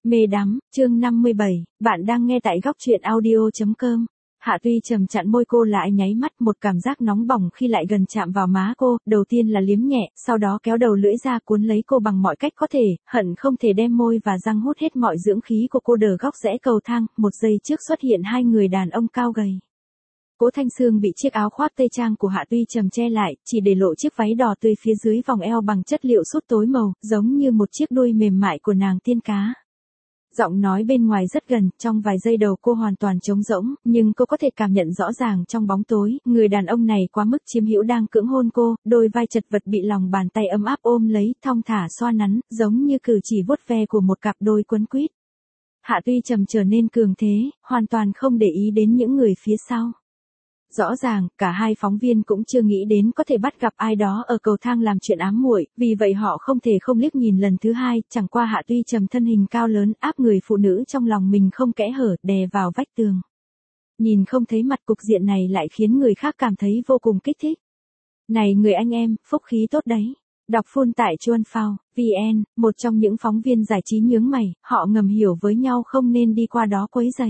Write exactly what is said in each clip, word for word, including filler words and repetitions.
Mê đắm, chương năm mươi bảy, bạn đang nghe tại góc truyện audio.com. Hạ Tuy Trầm chặn môi cô lại nháy mắt, một cảm giác nóng bỏng khi lại gần chạm vào má cô, đầu tiên là liếm nhẹ, sau đó kéo đầu lưỡi ra cuốn lấy cô bằng mọi cách có thể, hận không thể đem môi và răng hút hết mọi dưỡng khí của cô. Đờ góc rẽ cầu thang, một giây trước xuất hiện hai người đàn ông cao gầy. Cố Thanh Sương bị chiếc áo khoác tây trang của Hạ Tuy Trầm che lại, chỉ để lộ chiếc váy đỏ tươi phía dưới vòng eo bằng chất liệu sút tối màu, giống như một chiếc đuôi mềm mại của nàng tiên cá. Giọng nói bên ngoài rất gần, trong vài giây đầu cô hoàn toàn trống rỗng, nhưng cô có thể cảm nhận rõ ràng trong bóng tối, người đàn ông này quá mức chiếm hữu đang cưỡng hôn cô, đôi vai chật vật bị lòng bàn tay ấm áp ôm lấy, thong thả xoa nắn, giống như cử chỉ vuốt ve của một cặp đôi quấn quýt. Hạ Tuy Trầm trở nên cường thế, hoàn toàn không để ý đến những người phía sau. Rõ ràng, cả hai phóng viên cũng chưa nghĩ đến có thể bắt gặp ai đó ở cầu thang làm chuyện ám muội, vì vậy họ không thể không liếc nhìn lần thứ hai, chẳng qua Hạ Tuy Trầm thân hình cao lớn áp người phụ nữ trong lòng mình không kẽ hở, đè vào vách tường. Nhìn không thấy mặt, cục diện này lại khiến người khác cảm thấy vô cùng kích thích. Này người anh em, phúc khí tốt đấy. Đọc full tại chuan phao chấm vn, một trong những phóng viên giải trí nhướng mày, họ ngầm hiểu với nhau không nên đi qua đó quấy rầy.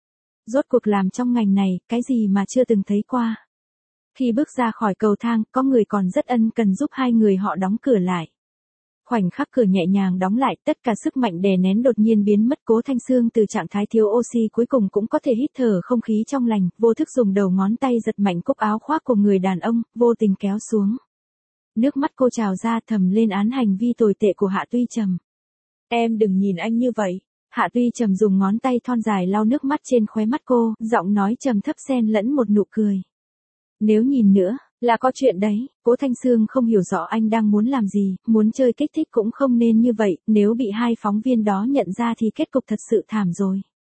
Rốt cuộc làm trong ngành này, cái gì mà chưa từng thấy qua. Khi bước ra khỏi cầu thang, có người còn rất ân cần giúp hai người họ đóng cửa lại. Khoảnh khắc cửa nhẹ nhàng đóng lại, tất cả sức mạnh đè nén đột nhiên biến mất. Cố Thanh Sương từ trạng thái thiếu oxy cuối cùng cũng có thể hít thở không khí trong lành, vô thức dùng đầu ngón tay giật mạnh cúc áo khoác của người đàn ông, vô tình kéo xuống. Nước mắt cô trào ra, thầm lên án hành vi tồi tệ của Hạ Tuy Trầm. Em đừng nhìn anh như vậy. Hạ Tuy Trầm dùng ngón tay thon dài lau nước mắt trên khóe mắt cô, giọng nói trầm thấp xen lẫn một nụ cười. Nếu nhìn nữa, là có chuyện đấy. Cố Thanh Sương không hiểu rõ anh đang muốn làm gì, muốn chơi kích thích cũng không nên như vậy, nếu bị hai phóng viên đó nhận ra thì kết cục thật sự thảm rồi.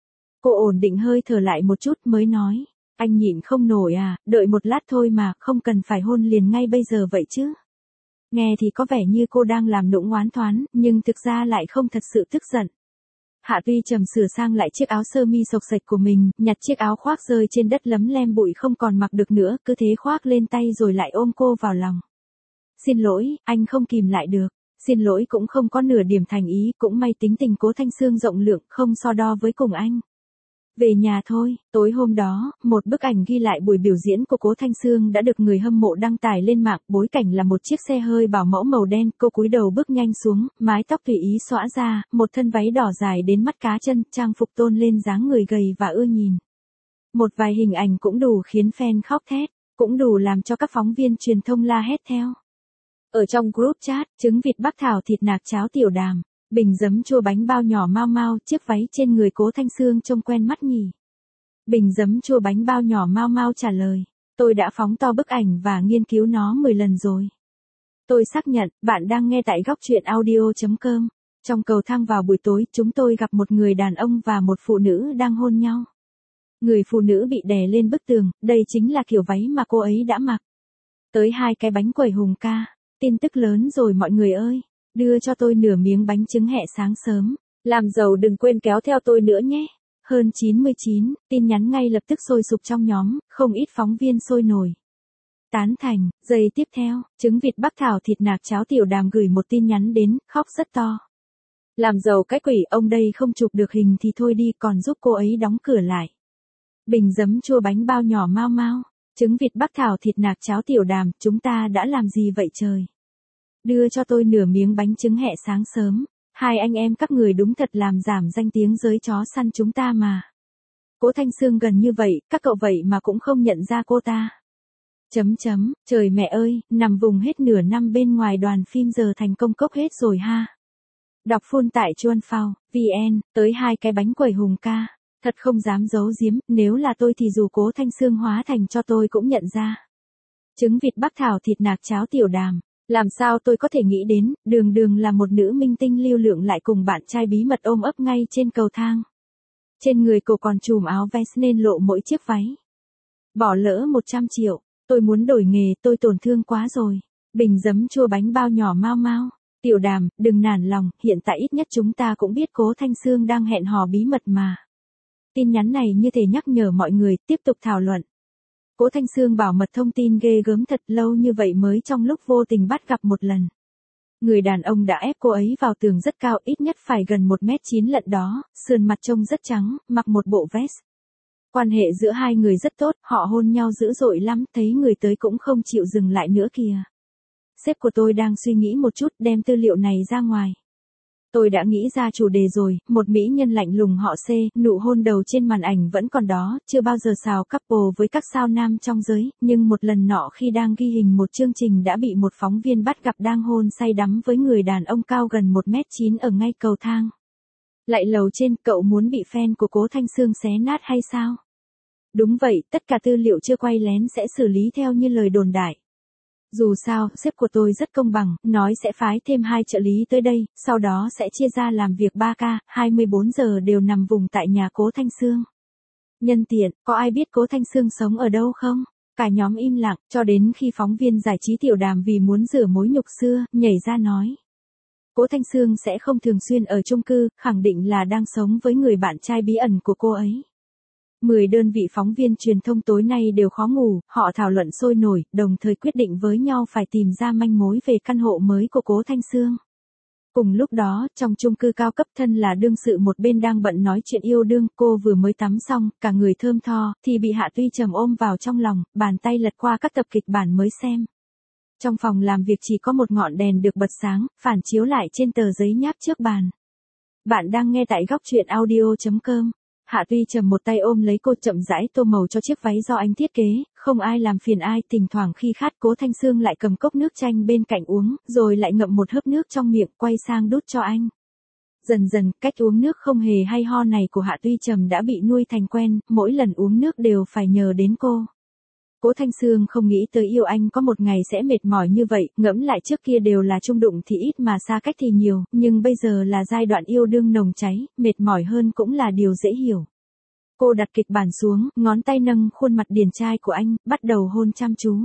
Cô ổn định hơi thở lại một chút mới nói, anh nhịn không nổi à, đợi một lát thôi mà, không cần phải hôn liền ngay bây giờ vậy chứ. Nghe thì có vẻ như cô đang làm nũng oán thoán, nhưng thực ra lại không thật sự tức giận. Hạ Tuy Trầm sửa sang lại chiếc áo sơ mi xộc xệch của mình, nhặt chiếc áo khoác rơi trên đất lấm lem bụi không còn mặc được nữa, cứ thế khoác lên tay rồi lại ôm cô vào lòng. Xin lỗi, anh không kìm lại được. Xin lỗi cũng không có nửa điểm thành ý, cũng may tính tình Cố Thanh Sương rộng lượng, không so đo với cùng anh. Về nhà thôi. Tối hôm đó, một bức ảnh ghi lại buổi biểu diễn của Cố Thanh Sương đã được người hâm mộ đăng tải lên mạng, bối cảnh là một chiếc xe hơi bảo mẫu màu đen, cô cúi đầu bước nhanh xuống, mái tóc tùy ý xõa ra, một thân váy đỏ dài đến mắt cá chân, trang phục tôn lên dáng người gầy và ưa nhìn. Một vài hình ảnh cũng đủ khiến fan khóc thét, cũng đủ làm cho các phóng viên truyền thông la hét theo. Ở trong group chat, trứng vịt bắc thảo thịt nạc cháo tiểu đàm. Bình giấm chua bánh bao nhỏ mau mau, chiếc váy trên người Cố Thanh Sương trông quen mắt nhỉ. Bình giấm chua bánh bao nhỏ mau mau trả lời, tôi đã phóng to bức ảnh và nghiên cứu nó mười lần rồi. Tôi xác nhận, bạn đang nghe tại góc truyện audio.com. Trong cầu thang vào buổi tối, chúng tôi gặp một người đàn ông và một phụ nữ đang hôn nhau. Người phụ nữ bị đè lên bức tường, đây chính là kiểu váy mà cô ấy đã mặc. Tới hai cái bánh quẩy hùng ca, tin tức lớn rồi mọi người ơi. Đưa cho tôi nửa miếng bánh trứng hẹ sáng sớm. Làm giàu đừng quên kéo theo tôi nữa nhé. Hơn chín mươi chín, tin nhắn ngay lập tức sôi sục trong nhóm, không ít phóng viên sôi nổi. Tán thành, giây tiếp theo, trứng vịt bắc thảo thịt nạc cháo tiểu đàm gửi một tin nhắn đến, khóc rất to. Làm giàu cái quỷ, ông đây không chụp được hình thì thôi đi, còn giúp cô ấy đóng cửa lại. Bình giấm chua bánh bao nhỏ mau mau, trứng vịt bắc thảo thịt nạc cháo tiểu đàm, chúng ta đã làm gì vậy trời? Đưa cho tôi nửa miếng bánh trứng hẹ sáng sớm. Hai anh em các người đúng thật làm giảm danh tiếng giới chó săn chúng ta mà. Cố Thanh Sương gần như vậy, các cậu vậy mà cũng không nhận ra cô ta. Chấm chấm, trời mẹ ơi, nằm vùng hết nửa năm bên ngoài đoàn phim giờ thành công cốc hết rồi ha. Đọc full tại chuan phao chấm vn, tới hai cái bánh quẩy hùng ca. Thật không dám giấu giếm, nếu là tôi thì dù Cố Thanh Sương hóa thành cho tôi cũng nhận ra. Trứng vịt bắc thảo thịt nạc cháo tiểu đàm. Làm sao tôi có thể nghĩ đến, đường đường là một nữ minh tinh lưu lượng lại cùng bạn trai bí mật ôm ấp ngay trên cầu thang. Trên người cô còn trùm áo vest nên lộ mỗi chiếc váy. Bỏ lỡ một trăm triệu, tôi muốn đổi nghề, tôi tổn thương quá rồi. Bình giấm chua bánh bao nhỏ mau mau. Tiểu đàm, đừng nản lòng, hiện tại ít nhất chúng ta cũng biết Cố Thanh Sương đang hẹn hò bí mật mà. Tin nhắn này như thể nhắc nhở mọi người tiếp tục thảo luận. Cố Thanh Sương bảo mật thông tin ghê gớm thật, lâu như vậy mới trong lúc vô tình bắt gặp một lần. Người đàn ông đã ép cô ấy vào tường rất cao, ít nhất phải gần một mét chín lận đó, sườn mặt trông rất trắng, mặc một bộ vest. Quan hệ giữa hai người rất tốt, họ hôn nhau dữ dội lắm, thấy người tới cũng không chịu dừng lại nữa kìa. Sếp của tôi đang suy nghĩ một chút, đem tư liệu này ra ngoài. Tôi đã nghĩ ra chủ đề rồi, một mỹ nhân lạnh lùng họ C, nụ hôn đầu trên màn ảnh vẫn còn đó, chưa bao giờ xào couple với các sao nam trong giới, nhưng một lần nọ khi đang ghi hình một chương trình đã bị một phóng viên bắt gặp đang hôn say đắm với người đàn ông cao gần một mét chín ở ngay cầu thang. Lại lầu trên, cậu muốn bị fan của Cố Thanh Xương xé nát hay sao? Đúng vậy, tất cả tư liệu chưa quay lén sẽ xử lý theo như lời đồn đại. Dù sao, sếp của tôi rất công bằng, nói sẽ phái thêm hai trợ lý tới đây, sau đó sẽ chia ra làm việc ba ca, hai mươi bốn giờ đều nằm vùng tại nhà Cố Thanh Xương. Nhân tiện, có ai biết Cố Thanh Xương sống ở đâu không? Cả nhóm im lặng, cho đến khi phóng viên giải trí Tiểu Đàm vì muốn rửa mối nhục xưa, nhảy ra nói. Cố Thanh Xương sẽ không thường xuyên ở chung cư, khẳng định là đang sống với người bạn trai bí ẩn của cô ấy. Mười đơn vị phóng viên truyền thông tối nay đều khó ngủ, họ thảo luận sôi nổi, đồng thời quyết định với nhau phải tìm ra manh mối về căn hộ mới của Cố Thanh Xương. Cùng lúc đó, trong chung cư cao cấp, thân là đương sự một bên đang bận nói chuyện yêu đương, cô vừa mới tắm xong, cả người thơm tho, thì bị Hạ Tuy Trầm ôm vào trong lòng, bàn tay lật qua các tập kịch bản mới xem. Trong phòng làm việc chỉ có một ngọn đèn được bật sáng, phản chiếu lại trên tờ giấy nháp trước bàn. Bạn đang nghe tại góc truyện audio chấm com. Hạ Tuy Trầm một tay ôm lấy cô, chậm rãi tô màu cho chiếc váy do anh thiết kế, không ai làm phiền ai, thỉnh thoảng khi khát Cố Thanh Xương lại cầm cốc nước chanh bên cạnh uống, rồi lại ngậm một hớp nước trong miệng, quay sang đút cho anh. Dần dần, cách uống nước không hề hay ho này của Hạ Tuy Trầm đã bị nuôi thành quen, mỗi lần uống nước đều phải nhờ đến cô. Cố Thanh Xương không nghĩ tới yêu anh có một ngày sẽ mệt mỏi như vậy, ngẫm lại trước kia đều là chung đụng thì ít mà xa cách thì nhiều, nhưng bây giờ là giai đoạn yêu đương nồng cháy, mệt mỏi hơn cũng là điều dễ hiểu. Cô đặt kịch bản xuống, ngón tay nâng khuôn mặt điển trai của anh, bắt đầu hôn chăm chú.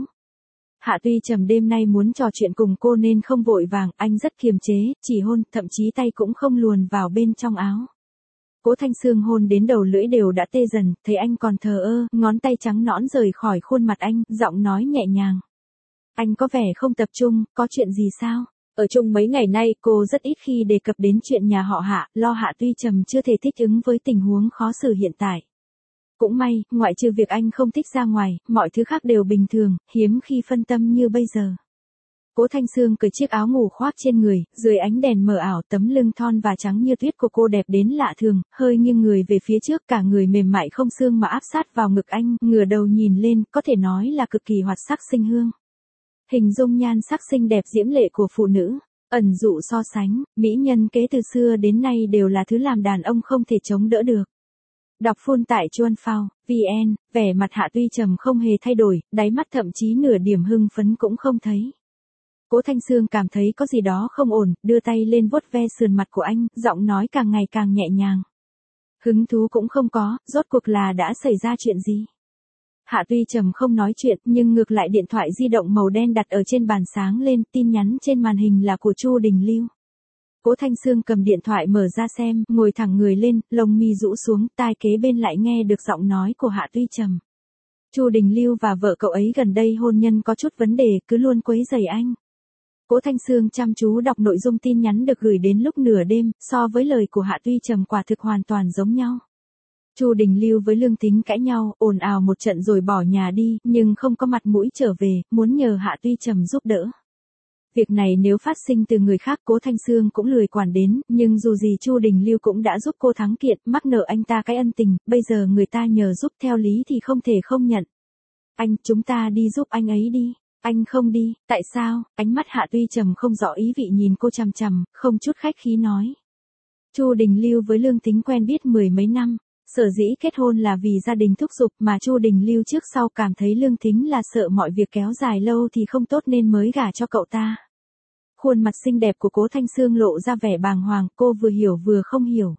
Hạ Tuy Trầm đêm nay muốn trò chuyện cùng cô nên không vội vàng, anh rất kiềm chế, chỉ hôn, thậm chí tay cũng không luồn vào bên trong áo. Cố Thanh Xương hôn đến đầu lưỡi đều đã tê dần, thấy anh còn thờ ơ, ngón tay trắng nõn rời khỏi khuôn mặt anh, giọng nói nhẹ nhàng. Anh có vẻ không tập trung, có chuyện gì sao? Ở chung mấy ngày nay cô rất ít khi đề cập đến chuyện nhà họ Hạ, lo Hạ Tuy Trầm chưa thể thích ứng với tình huống khó xử hiện tại. Cũng may, ngoại trừ việc anh không thích ra ngoài, mọi thứ khác đều bình thường, hiếm khi phân tâm như bây giờ. Cố Thanh Xương cởi chiếc áo ngủ khoác trên người, dưới ánh đèn mờ ảo, tấm lưng thon và trắng như tuyết của cô đẹp đến lạ thường, hơi nghiêng người về phía trước, cả người mềm mại không xương mà áp sát vào ngực anh, ngửa đầu nhìn lên, có thể nói là cực kỳ hoạt sắc xinh hương. Hình dung nhan sắc xinh đẹp diễm lệ của phụ nữ, ẩn dụ so sánh, mỹ nhân kế từ xưa đến nay đều là thứ làm đàn ông không thể chống đỡ được. Đọc full tại chuan phao chấm vn, vẻ mặt Hạ Tuy Trầm không hề thay đổi, đáy mắt thậm chí nửa điểm hưng phấn cũng không thấy. Cố Thanh Xương cảm thấy có gì đó không ổn, đưa tay lên vuốt ve sườn mặt của anh, giọng nói càng ngày càng nhẹ nhàng. Hứng thú cũng không có, rốt cuộc là đã xảy ra chuyện gì? Hạ Tuy Trầm không nói chuyện, nhưng ngược lại điện thoại di động màu đen đặt ở trên bàn sáng lên, tin nhắn trên màn hình là của Chu Đình Lưu. Cố Thanh Xương cầm điện thoại mở ra xem, ngồi thẳng người lên, lông mi rũ xuống, tai kế bên lại nghe được giọng nói của Hạ Tuy Trầm. Chu Đình Lưu và vợ cậu ấy gần đây hôn nhân có chút vấn đề, cứ luôn quấy rầy anh. Cố Thanh Xương chăm chú đọc nội dung tin nhắn được gửi đến lúc nửa đêm, so với lời của Hạ Tuy Trầm quả thực hoàn toàn giống nhau. Chu Đình Lưu với Lương Tính cãi nhau, ồn ào một trận rồi bỏ nhà đi, nhưng không có mặt mũi trở về, muốn nhờ Hạ Tuy Trầm giúp đỡ. Việc này nếu phát sinh từ người khác Cố Thanh Xương cũng lười quản đến, nhưng dù gì Chu Đình Lưu cũng đã giúp cô thắng kiện, mắc nợ anh ta cái ân tình, bây giờ người ta nhờ giúp theo lý thì không thể không nhận. Anh, chúng ta đi giúp anh ấy đi. Anh không đi, tại sao? Ánh mắt Hạ Tuy Trầm không rõ ý vị nhìn cô chằm chằm, không chút khách khí nói. Chu Đình Lưu với Lương Tính quen biết mười mấy năm, sở dĩ kết hôn là vì gia đình thúc giục, mà Chu Đình Lưu trước sau cảm thấy Lương Tính là sợ mọi việc kéo dài lâu thì không tốt nên mới gả cho cậu ta. Khuôn mặt xinh đẹp của Cố Thanh Xương lộ ra vẻ bàng hoàng, cô vừa hiểu vừa không hiểu.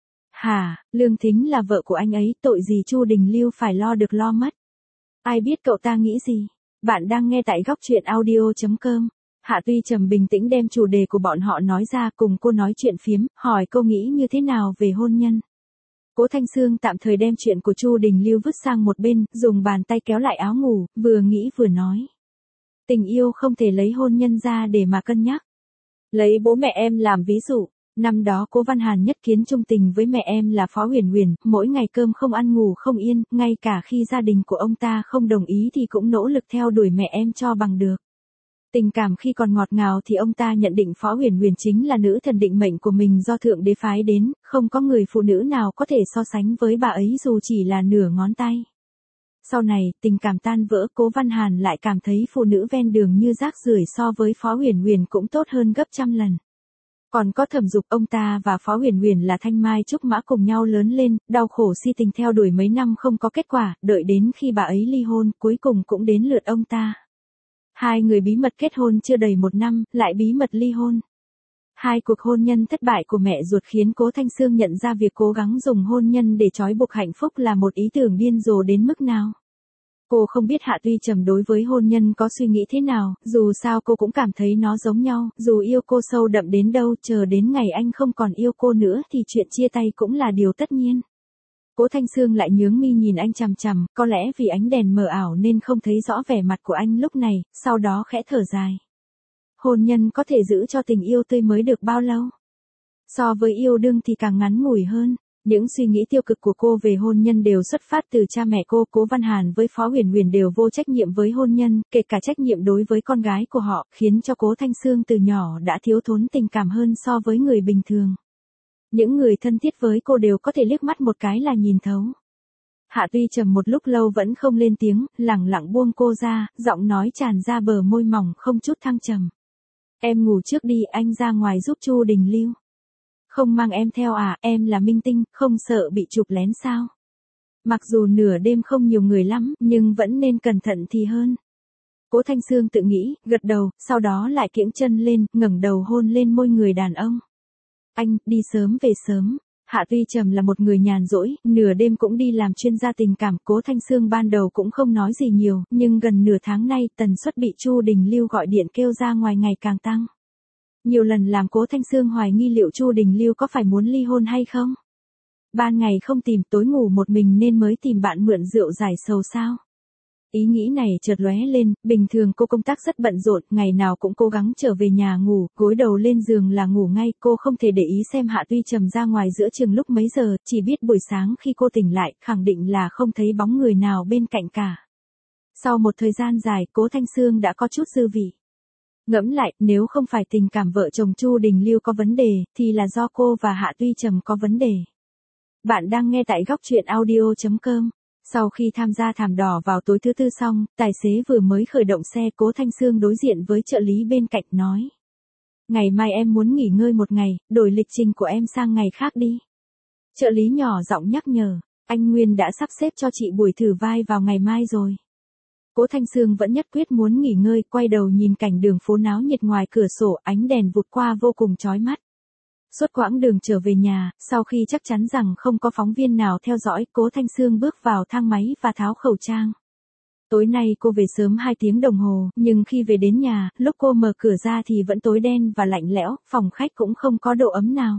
Hả, Lương Tính là vợ của anh ấy, tội gì Chu Đình Lưu phải lo được lo mất. Ai biết cậu ta nghĩ gì? Bạn đang nghe tại góc truyện audio chấm com. Hạ Tuy Trầm bình tĩnh đem chủ đề của bọn họ nói ra, cùng cô nói chuyện phiếm, hỏi cô nghĩ như thế nào về hôn nhân. Cố Thanh Xương tạm thời đem chuyện của Chu Đình Lưu vứt sang một bên, dùng bàn tay kéo lại áo ngủ, vừa nghĩ vừa nói. Tình yêu không thể lấy hôn nhân ra để mà cân nhắc. Lấy bố mẹ em làm ví dụ, năm đó Cố Văn Hàn nhất kiến trung tình với mẹ em là Phó Huyền Huyền, mỗi ngày cơm không ăn ngủ không yên, ngay cả khi gia đình của ông ta không đồng ý thì cũng nỗ lực theo đuổi mẹ em cho bằng được. Tình cảm khi còn ngọt ngào thì ông ta nhận định Phó Huyền Huyền chính là nữ thần định mệnh của mình do Thượng Đế phái đến, không có người phụ nữ nào có thể so sánh với bà ấy dù chỉ là nửa ngón tay. Sau này, tình cảm tan vỡ, Cố Văn Hàn lại cảm thấy phụ nữ ven đường như rác rưởi so với Phó Huyền Huyền cũng tốt hơn gấp trăm lần. Còn có Thẩm Dục, ông ta và Phó Huyền Huyền là thanh mai trúc mã cùng nhau lớn lên, đau khổ si tình theo đuổi mấy năm không có kết quả, đợi đến khi bà ấy ly hôn, cuối cùng cũng đến lượt ông ta. Hai người bí mật kết hôn chưa đầy một năm, lại bí mật ly hôn. Hai cuộc hôn nhân thất bại của mẹ ruột khiến Cố Thanh Sương nhận ra việc cố gắng dùng hôn nhân để trói buộc hạnh phúc là một ý tưởng điên rồ đến mức nào. Cô không biết Hạ Tuy Trầm đối với hôn nhân có suy nghĩ thế nào, dù sao cô cũng cảm thấy nó giống nhau, dù yêu cô sâu đậm đến đâu, chờ đến ngày anh không còn yêu cô nữa thì chuyện chia tay cũng là điều tất nhiên. Cố Thanh Sương lại nhướng mi nhìn anh chằm chằm, có lẽ vì ánh đèn mờ ảo nên không thấy rõ vẻ mặt của anh lúc này, sau đó khẽ thở dài. Hôn nhân có thể giữ cho tình yêu tươi mới được bao lâu? So với yêu đương thì càng ngắn ngủi hơn. Những suy nghĩ tiêu cực của cô về hôn nhân đều xuất phát từ cha mẹ cô. Cố Văn Hàn với Phó Huyền Huyền đều vô trách nhiệm với hôn nhân, kể cả trách nhiệm đối với con gái của họ, khiến cho Cố Thanh Sương từ nhỏ đã thiếu thốn tình cảm hơn so với người bình thường. Những người thân thiết với cô đều có thể liếc mắt một cái là nhìn thấu. Hạ Tuy Trầm một lúc lâu vẫn không lên tiếng, lẳng lặng buông cô ra, giọng nói tràn ra bờ môi mỏng không chút thăng trầm. Em ngủ trước đi, anh ra ngoài giúp Chu Đình Lưu. Không mang em theo à, em là minh tinh, không sợ bị chụp lén sao? Mặc dù nửa đêm không nhiều người lắm, nhưng vẫn nên cẩn thận thì hơn. Cố Thanh Sương tự nghĩ, gật đầu, sau đó lại kiễng chân lên, ngẩng đầu hôn lên môi người đàn ông. Anh, đi sớm về sớm. Hạ Tuy Trầm là một người nhàn rỗi, nửa đêm cũng đi làm chuyên gia tình cảm. Cố Thanh Sương ban đầu cũng không nói gì nhiều, nhưng gần nửa tháng nay tần suất bị Chu Đình Lưu gọi điện kêu ra ngoài ngày càng tăng. Nhiều lần làm Cố Thanh Sương hoài nghi liệu Chu Đình Lưu có phải muốn ly hôn hay không. Ban ngày không tìm, tối ngủ một mình nên mới tìm bạn mượn rượu giải sầu sao. Ý nghĩ này chợt lóe lên, bình thường cô công tác rất bận rộn, ngày nào cũng cố gắng trở về nhà ngủ, gối đầu lên giường là ngủ ngay, cô không thể để ý xem Hạ Tuy Trầm ra ngoài giữa chừng lúc mấy giờ, chỉ biết buổi sáng khi cô tỉnh lại, khẳng định là không thấy bóng người nào bên cạnh cả. Sau một thời gian dài, Cố Thanh Sương đã có chút dư vị. Ngẫm lại, nếu không phải tình cảm vợ chồng Chu Đình Lưu có vấn đề, thì là do cô và Hạ Tuy Trầm có vấn đề. Bạn đang nghe tại góc truyện audio chấm com. Sau khi tham gia thảm đỏ vào tối thứ tư xong, tài xế vừa mới khởi động xe. Cố Thanh Sương đối diện với trợ lý bên cạnh nói. Ngày mai em muốn nghỉ ngơi một ngày, đổi lịch trình của em sang ngày khác đi. Trợ lý nhỏ giọng nhắc nhở, anh Nguyên đã sắp xếp cho chị buổi thử vai vào ngày mai rồi. Cố Thanh Sương vẫn nhất quyết muốn nghỉ ngơi, quay đầu nhìn cảnh đường phố náo nhiệt ngoài cửa sổ, ánh đèn vụt qua vô cùng chói mắt. Suốt quãng đường trở về nhà, sau khi chắc chắn rằng không có phóng viên nào theo dõi, Cố Thanh Sương bước vào thang máy và tháo khẩu trang. Tối nay cô về sớm hai tiếng đồng hồ, nhưng khi về đến nhà, lúc cô mở cửa ra thì vẫn tối đen và lạnh lẽo, phòng khách cũng không có độ ấm nào.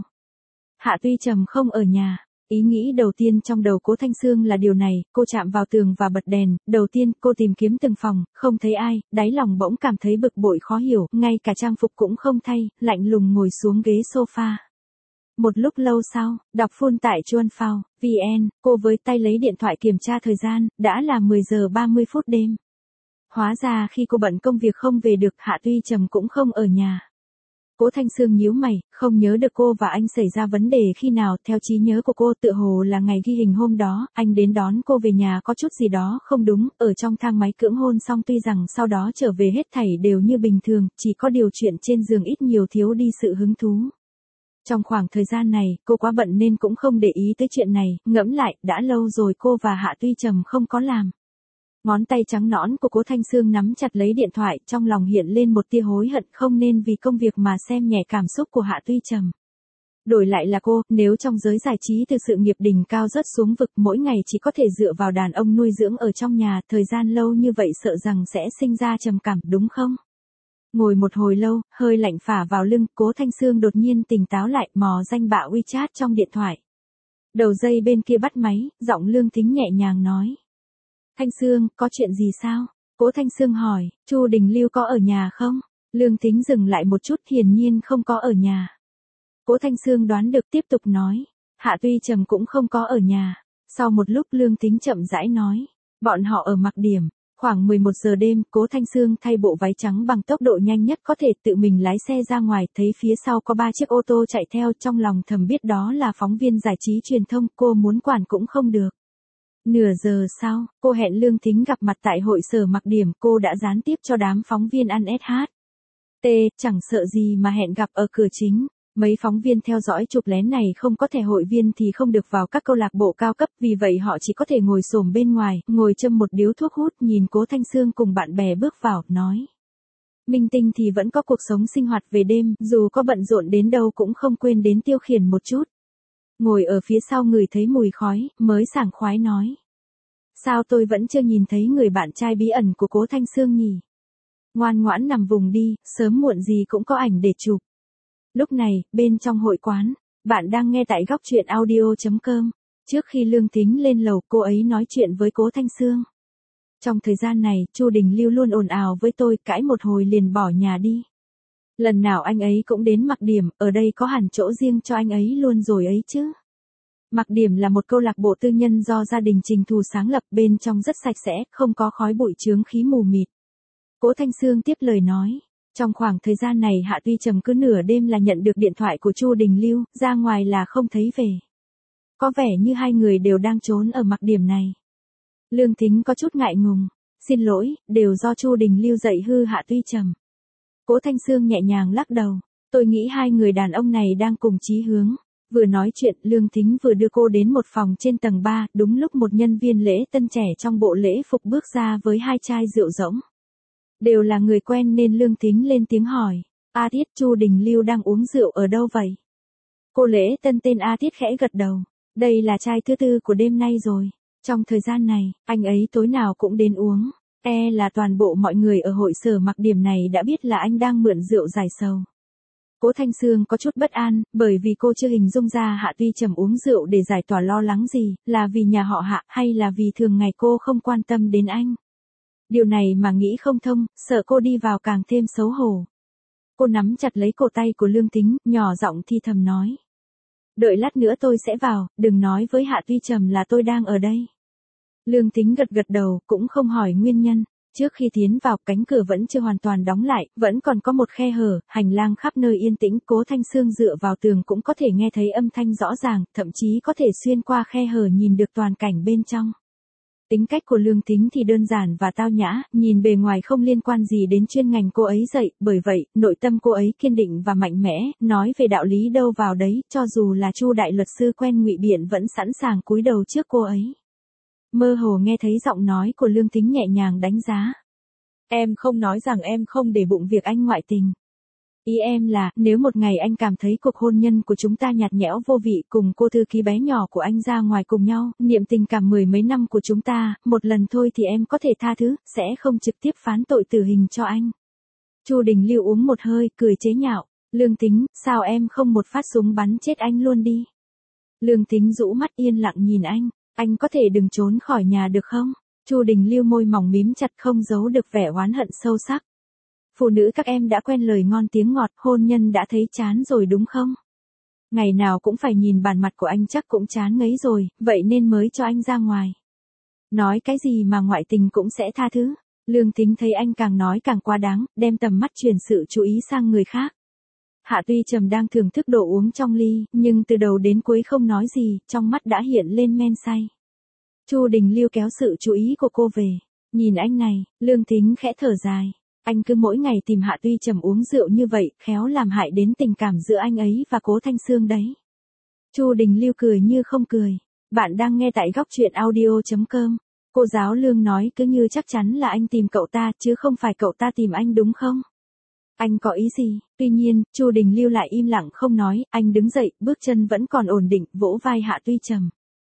Hạ Tuy Trầm không ở nhà. Ý nghĩ đầu tiên trong đầu Cố Thanh Sương là điều này, cô chạm vào tường và bật đèn, đầu tiên cô tìm kiếm từng phòng, không thấy ai, đáy lòng bỗng cảm thấy bực bội khó hiểu, ngay cả trang phục cũng không thay, lạnh lùng ngồi xuống ghế sofa. Một lúc lâu sau, đọc phun tại chuan phao, vn, cô với tay lấy điện thoại kiểm tra thời gian, đã là mười giờ ba mươi phút đêm. Hóa ra khi cô bận công việc không về được, Hạ Tuy Trầm cũng không ở nhà. Cố Thanh Sương nhíu mày, không nhớ được cô và anh xảy ra vấn đề khi nào, theo trí nhớ của cô tựa hồ là ngày ghi hình hôm đó, anh đến đón cô về nhà có chút gì đó không đúng, ở trong thang máy cưỡng hôn xong tuy rằng sau đó trở về hết thảy đều như bình thường, chỉ có điều chuyện trên giường ít nhiều thiếu đi sự hứng thú. Trong khoảng thời gian này, cô quá bận nên cũng không để ý tới chuyện này, ngẫm lại, đã lâu rồi cô và Hạ Tuy Trầm không có làm. Ngón tay trắng nõn của Cố Thanh Sương nắm chặt lấy điện thoại, trong lòng hiện lên một tia hối hận, không nên vì công việc mà xem nhẹ cảm xúc của Hạ Tuy Trầm. Đổi lại là cô, nếu trong giới giải trí từ sự nghiệp đỉnh cao rớt xuống vực, mỗi ngày chỉ có thể dựa vào đàn ông nuôi dưỡng ở trong nhà, thời gian lâu như vậy sợ rằng sẽ sinh ra trầm cảm, đúng không? Ngồi một hồi lâu, hơi lạnh phả vào lưng, Cố Thanh Sương đột nhiên tỉnh táo lại, mò danh bạ WeChat trong điện thoại. Đầu dây bên kia bắt máy, giọng Lương Thính nhẹ nhàng nói. Thanh Sương, có chuyện gì sao? Cố Thanh Sương hỏi, Chu Đình Lưu có ở nhà không? Lương Tính dừng lại một chút, hiển nhiên không có ở nhà. Cố Thanh Sương đoán được tiếp tục nói. Hạ Tuy Trầm cũng không có ở nhà. Sau một lúc Lương Tính chậm rãi nói. Bọn họ ở Mạc Điểm. Khoảng mười một giờ đêm, Cố Thanh Sương thay bộ váy trắng bằng tốc độ nhanh nhất có thể tự mình lái xe ra ngoài, thấy phía sau có ba chiếc ô tô chạy theo, trong lòng thầm biết đó là phóng viên giải trí truyền thông, cô muốn quản cũng không được. Nửa giờ sau, cô hẹn Lương Tính gặp mặt tại hội sở Mạc Điểm, cô đã gián tiếp cho đám phóng viên ăn ét hát. T, chẳng sợ gì mà hẹn gặp ở cửa chính. Mấy phóng viên theo dõi chụp lén này không có thẻ hội viên thì không được vào các câu lạc bộ cao cấp, vì vậy họ chỉ có thể ngồi xổm bên ngoài, ngồi châm một điếu thuốc hút, nhìn Cố Thanh Sương cùng bạn bè bước vào, nói. Minh tinh thì vẫn có cuộc sống sinh hoạt về đêm, dù có bận rộn đến đâu cũng không quên đến tiêu khiển một chút. Ngồi ở phía sau ngửi thấy mùi khói, mới sảng khoái nói. Sao tôi vẫn chưa nhìn thấy người bạn trai bí ẩn của Cố Thanh Sương nhỉ? Ngoan ngoãn nằm vùng đi, sớm muộn gì cũng có ảnh để chụp. Lúc này, bên trong hội quán, bạn đang nghe tại góc truyện audio chấm com. Trước khi Lương Tính lên lầu, cô ấy nói chuyện với Cố Thanh Sương. Trong thời gian này, Chu Đình Lưu luôn ồn ào với tôi, cãi một hồi liền bỏ nhà đi. Lần nào anh ấy cũng đến Mạc Điểm, ở đây có hẳn chỗ riêng cho anh ấy luôn rồi ấy chứ. Mạc Điểm là một câu lạc bộ tư nhân do gia đình Trình Thù sáng lập, bên trong rất sạch sẽ, không có khói bụi chướng khí mù mịt. Cố Thanh Sương tiếp lời nói. Trong khoảng thời gian này Hạ Tuy Trầm cứ nửa đêm là nhận được điện thoại của Chu Đình Lưu, ra ngoài là không thấy về. Có vẻ như hai người đều đang trốn ở Mạc Điểm này. Lương Tính có chút ngại ngùng. Xin lỗi, đều do Chu Đình Lưu dạy hư Hạ Tuy Trầm. Cố Thanh Sương nhẹ nhàng lắc đầu. Tôi nghĩ hai người đàn ông này đang cùng chí hướng. Vừa nói chuyện, Lương Tính vừa đưa cô đến một phòng trên tầng ba, đúng lúc một nhân viên lễ tân trẻ trong bộ lễ phục bước ra với hai chai rượu rỗng. Đều là người quen nên Lương Tính lên tiếng hỏi. A Tiết, Chu Đình Lưu đang uống rượu ở đâu vậy? Cô lễ tân tên A Tiết khẽ gật đầu. Đây là chai thứ tư của đêm nay rồi. Trong thời gian này, anh ấy tối nào cũng đến uống. E là toàn bộ mọi người ở hội sở Mạc Điểm này đã biết là anh đang mượn rượu giải sầu. Cố Thanh Sương có chút bất an, bởi vì cô chưa hình dung ra Hạ Tuy Trầm uống rượu để giải tỏa lo lắng gì, là vì nhà họ Hạ hay là vì thường ngày cô không quan tâm đến anh. Điều này mà nghĩ không thông, sợ cô đi vào càng thêm xấu hổ. Cô nắm chặt lấy cổ tay của Lương Tính, nhỏ giọng thi thầm nói. Đợi lát nữa tôi sẽ vào, đừng nói với Hạ Tuy Trầm là tôi đang ở đây. Lương Tính gật gật đầu, cũng không hỏi nguyên nhân. Trước khi tiến vào, cánh cửa vẫn chưa hoàn toàn đóng lại, vẫn còn có một khe hở, hành lang khắp nơi yên tĩnh, Cố Thanh Sương dựa vào tường cũng có thể nghe thấy âm thanh rõ ràng, thậm chí có thể xuyên qua khe hở nhìn được toàn cảnh bên trong. Tính cách của Lương Tính thì đơn giản và tao nhã, nhìn bề ngoài không liên quan gì đến chuyên ngành cô ấy dạy, bởi vậy, nội tâm cô ấy kiên định và mạnh mẽ, nói về đạo lý đâu vào đấy, cho dù là Chu đại luật sư quen ngụy biện vẫn sẵn sàng cúi đầu trước cô ấy. Mơ hồ nghe thấy giọng nói của Lương Tính nhẹ nhàng đánh giá. Em không nói rằng em không để bụng việc anh ngoại tình. Ý em là, nếu một ngày anh cảm thấy cuộc hôn nhân của chúng ta nhạt nhẽo vô vị, cùng cô thư ký bé nhỏ của anh ra ngoài cùng nhau, niệm tình cảm mười mấy năm của chúng ta, một lần thôi thì em có thể tha thứ, sẽ không trực tiếp phán tội tử hình cho anh. Chu Đình Lưu uống một hơi, cười chế nhạo. Lương Tính, sao em không một phát súng bắn chết anh luôn đi? Lương Tính rũ mắt yên lặng nhìn anh. Anh có thể đừng trốn khỏi nhà được không? Chu Đình Lưu môi mỏng mím chặt không giấu được vẻ oán hận sâu sắc. Phụ nữ các em đã quen lời ngon tiếng ngọt, hôn nhân đã thấy chán rồi đúng không? Ngày nào cũng phải nhìn bản mặt của anh chắc cũng chán ngấy rồi, vậy nên mới cho anh ra ngoài. Nói cái gì mà ngoại tình cũng sẽ tha thứ. Lương Tính thấy anh càng nói càng quá đáng, đem tầm mắt chuyển sự chú ý sang người khác. Hạ Tuy Trầm đang thưởng thức đồ uống trong ly, nhưng từ đầu đến cuối không nói gì, trong mắt đã hiện lên men say. Chu Đình Lưu kéo sự chú ý của cô về. Nhìn anh này, Lương Tính khẽ thở dài. Anh cứ mỗi ngày tìm Hạ Tuy Trầm uống rượu như vậy, khéo làm hại đến tình cảm giữa anh ấy và Cố Thanh Sương đấy. Chu Đình Lưu cười như không cười. Bạn đang nghe tại góc truyện audio chấm com. Cô giáo Lương nói cứ như chắc chắn là anh tìm cậu ta, chứ không phải cậu ta tìm anh đúng không? Anh có ý gì? Tuy nhiên, Chu Đình Lưu lại im lặng không nói, anh đứng dậy, bước chân vẫn còn ổn định, vỗ vai Hạ Tuy Trầm.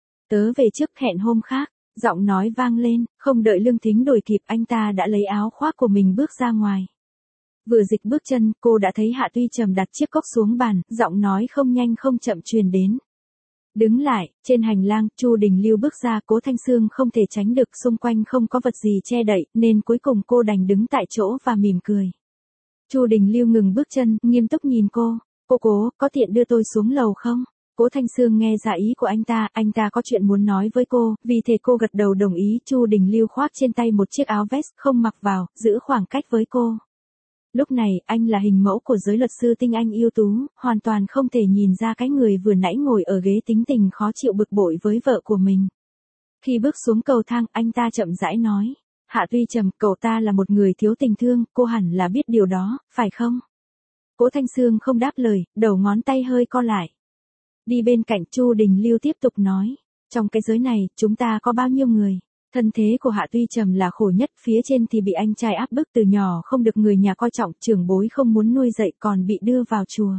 Tớ về trước, hẹn hôm khác. Giọng nói vang lên, không đợi Lương Thính đổi kịp, anh ta đã lấy áo khoác của mình bước ra ngoài. Vừa dịch bước chân, cô đã thấy Hạ Tuy Trầm đặt chiếc cốc xuống bàn, giọng nói không nhanh không chậm truyền đến. Đứng lại, trên hành lang, Chu Đình Lưu bước ra, Cố Thanh Sương không thể tránh được, xung quanh không có vật gì che đậy, nên cuối cùng cô đành đứng tại chỗ và mỉm cười. Chu Đình Lưu ngừng bước chân, nghiêm túc nhìn cô. Cô cố, có tiện đưa tôi xuống lầu không? Cố Thanh Sương nghe ra ý của anh ta, anh ta có chuyện muốn nói với cô, vì thế cô gật đầu đồng ý. Chu Đình Lưu khoác trên tay một chiếc áo vest, không mặc vào, giữ khoảng cách với cô. Lúc này, anh là hình mẫu của giới luật sư tinh anh ưu tú, hoàn toàn không thể nhìn ra cái người vừa nãy ngồi ở ghế tính tình khó chịu bực bội với vợ của mình. Khi bước xuống cầu thang, anh ta chậm rãi nói. Hạ Tuy Trầm, cậu ta là một người thiếu tình thương, cô hẳn là biết điều đó, phải không? Cố Thanh Sương không đáp lời, đầu ngón tay hơi co lại. Đi bên cạnh Chu Đình Lưu tiếp tục nói. Trong cái giới này, chúng ta có bao nhiêu người? Thân thế của Hạ Tuy Trầm là khổ nhất, phía trên thì bị anh trai áp bức từ nhỏ không được người nhà coi trọng, trưởng bối không muốn nuôi dạy còn bị đưa vào chùa.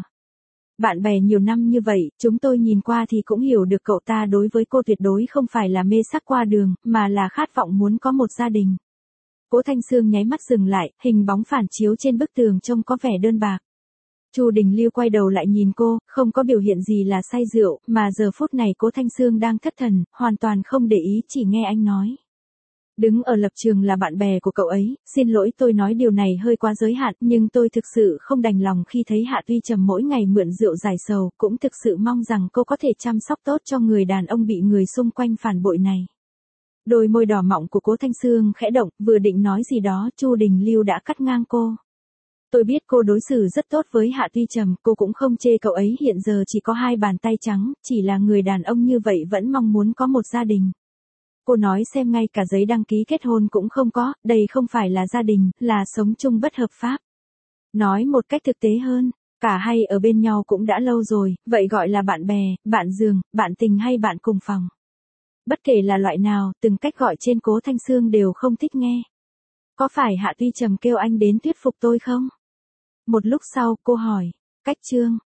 Bạn bè nhiều năm như vậy, chúng tôi nhìn qua thì cũng hiểu được cậu ta đối với cô tuyệt đối không phải là mê sắc qua đường, mà là khát vọng muốn có một gia đình. Cố Thanh Sương nháy mắt dừng lại, hình bóng phản chiếu trên bức tường trông có vẻ đơn bạc. Chu Đình Lưu quay đầu lại nhìn cô, không có biểu hiện gì là say rượu, mà giờ phút này Cố Thanh Sương đang thất thần, hoàn toàn không để ý, chỉ nghe anh nói. Đứng ở lập trường là bạn bè của cậu ấy, xin lỗi tôi nói điều này hơi quá giới hạn, nhưng tôi thực sự không đành lòng khi thấy Hạ Tuy Trầm mỗi ngày mượn rượu giải sầu, cũng thực sự mong rằng cô có thể chăm sóc tốt cho người đàn ông bị người xung quanh phản bội này. Đôi môi đỏ mọng của Cố Thanh Sương khẽ động, vừa định nói gì đó, Chu Đình Lưu đã cắt ngang cô. Tôi biết cô đối xử rất tốt với Hạ Tuy Trầm, cô cũng không chê cậu ấy hiện giờ chỉ có hai bàn tay trắng, chỉ là người đàn ông như vậy vẫn mong muốn có một gia đình. Cô nói xem ngay cả giấy đăng ký kết hôn cũng không có, đây không phải là gia đình, là sống chung bất hợp pháp. Nói một cách thực tế hơn, cả hai ở bên nhau cũng đã lâu rồi, vậy gọi là bạn bè, bạn giường, bạn tình hay bạn cùng phòng. Bất kể là loại nào, từng cách gọi trên Cố Thanh Sương đều không thích nghe. Có phải Hạ Tuy Trầm kêu anh đến thuyết phục tôi không? Một lúc sau, cô hỏi, cách Trương,